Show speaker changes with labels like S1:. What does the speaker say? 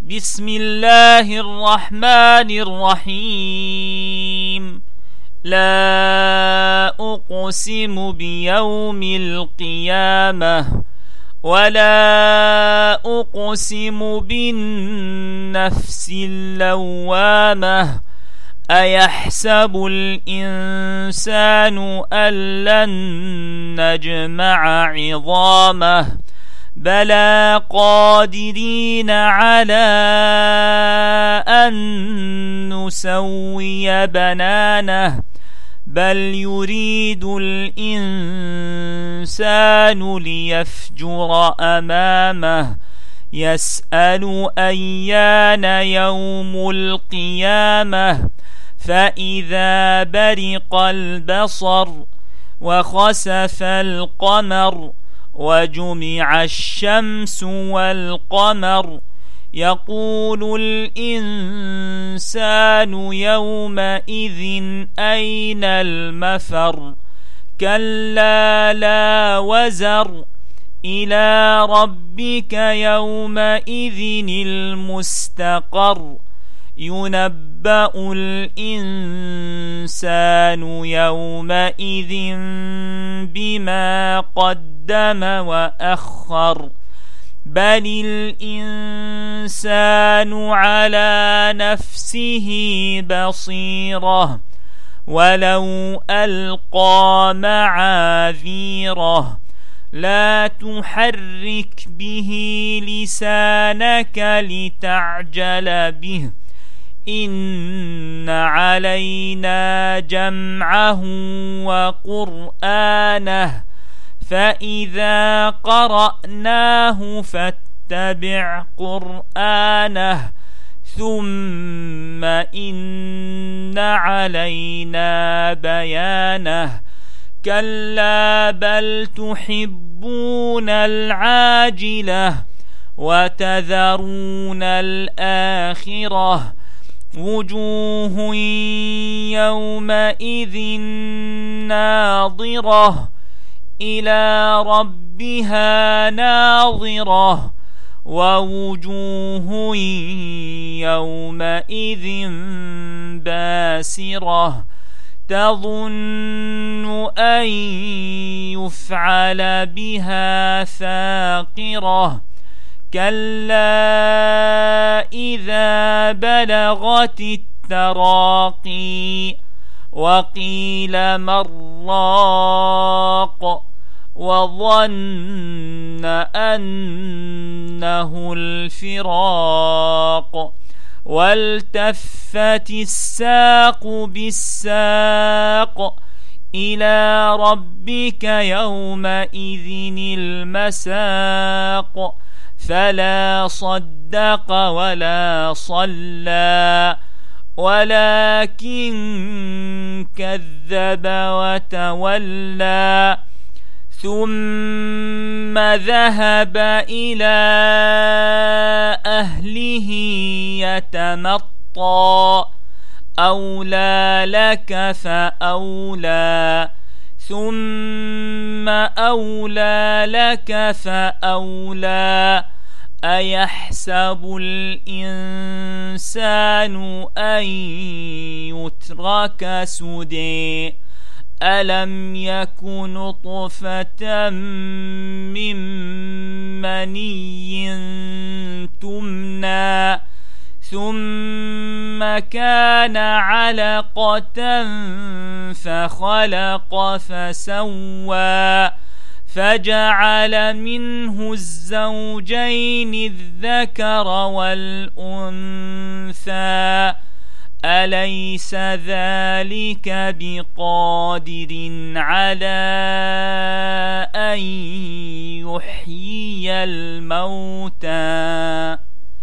S1: بسم الله الرحمن الرحيم. لا أقسم بيوم القيامة ولا أقسم بالنفس اللوامة. أيحسب الإنسان أن لن نجمع عظامه بلى قادرين على أن نسوي بنانه بل يريد الإنسان ليفجر أمامه يسأل أيان يوم القيامة فإذا برق البصر وخسف القمر وجمع الشمس والقمر يقول الإنسان يومئذ أين المفر كلا لا وزر إلى ربك يومئذ المستقر ينبأ الإنسان يومئذ بما قدم وأخر بل الإنسان على نفسه بصيرة ولو ألقى معاذيره لا تحرك به لسانك لتعجل به إن علينا جمعه وقرآنه فإذا قرأناه فاتبع قرآنه ثم إن علينا بيانه كلا بل تحبون العاجلة وتذرون الآخرة وجوه يومئذ ناظرة إلى ربها ناظرة ووجوه يومئذ باسرة تظن أن يفعل بها فاقرة كلا إذا بلغت التراقي وقيل من راق وظن أنه الفراق والتفت الساق بالساق إلى ربك يومئذ المساق فلا صدق ولا صلى ولكن كذب وتولى ثم ذهب إلى أهله يتمطى أولى لك فأولى ثم أولى لك فأولى أيحسب الإنسان أن يترك سدى ألم يك نطفة من مني تمنى ثم كان علقة فخلق فسوى فجعل منه الزوجين الذكر والأنثى أليس ذلك بقادر على أن يحيي الموتى